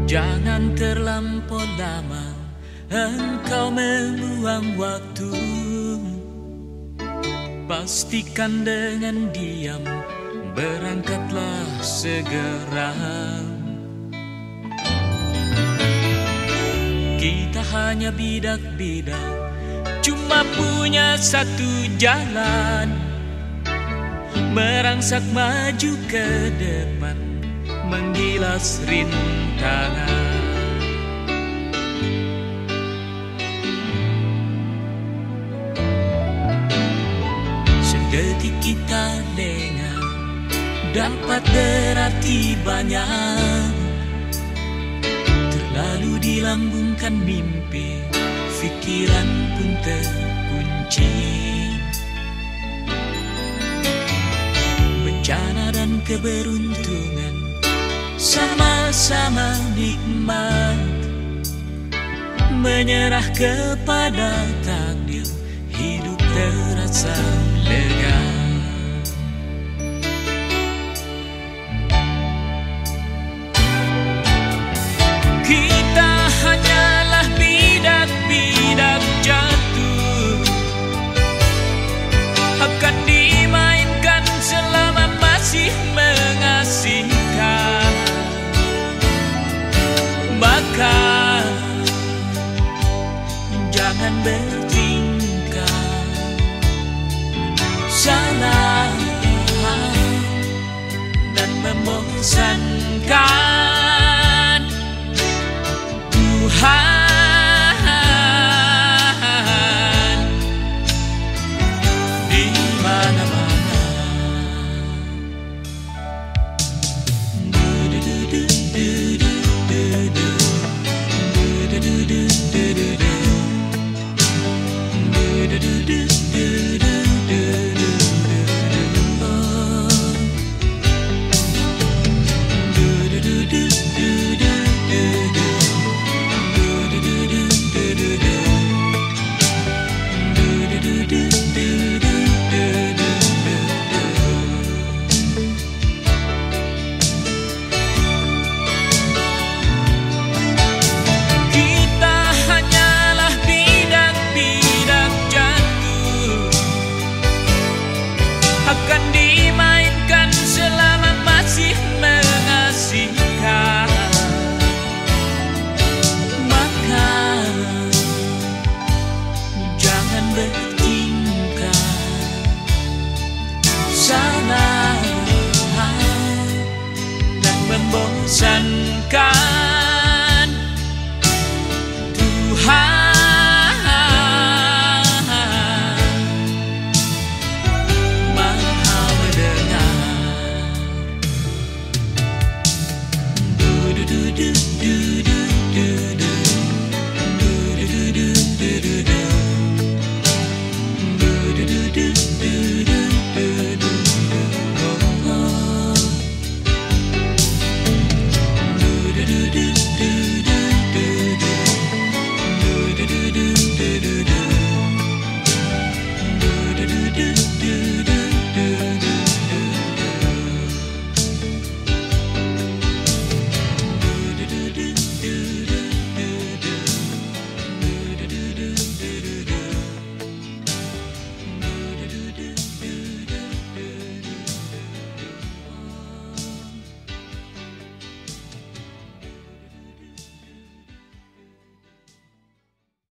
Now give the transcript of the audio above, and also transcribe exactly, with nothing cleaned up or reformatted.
Jangan terlampau lama engkau membuang waktu. Pastikan dengan diam berangkatlah segera. Kita hanya bidak-bidak, cuma punya satu jalan, merangsak maju ke depan, menggilas rintangan. Sedetik kita lengah dapat berarti banyak. Terlalu dilambungkan mimpi, pikiran pun terkunci. Bencana dan keberuntungan sama-sama nikmat. Menyerah kepada takdir, hidup terasa lega. Kita hanyalah bidak-bidak jatuh, akan dimainkan selama masih mengasihkan. Maka jangan bertingkah salah dan membosankan. Tuhan di mana-mana. Akan dimainkan selama masih mengasihkan. Maka jangan bertingkah salah dan membosankan.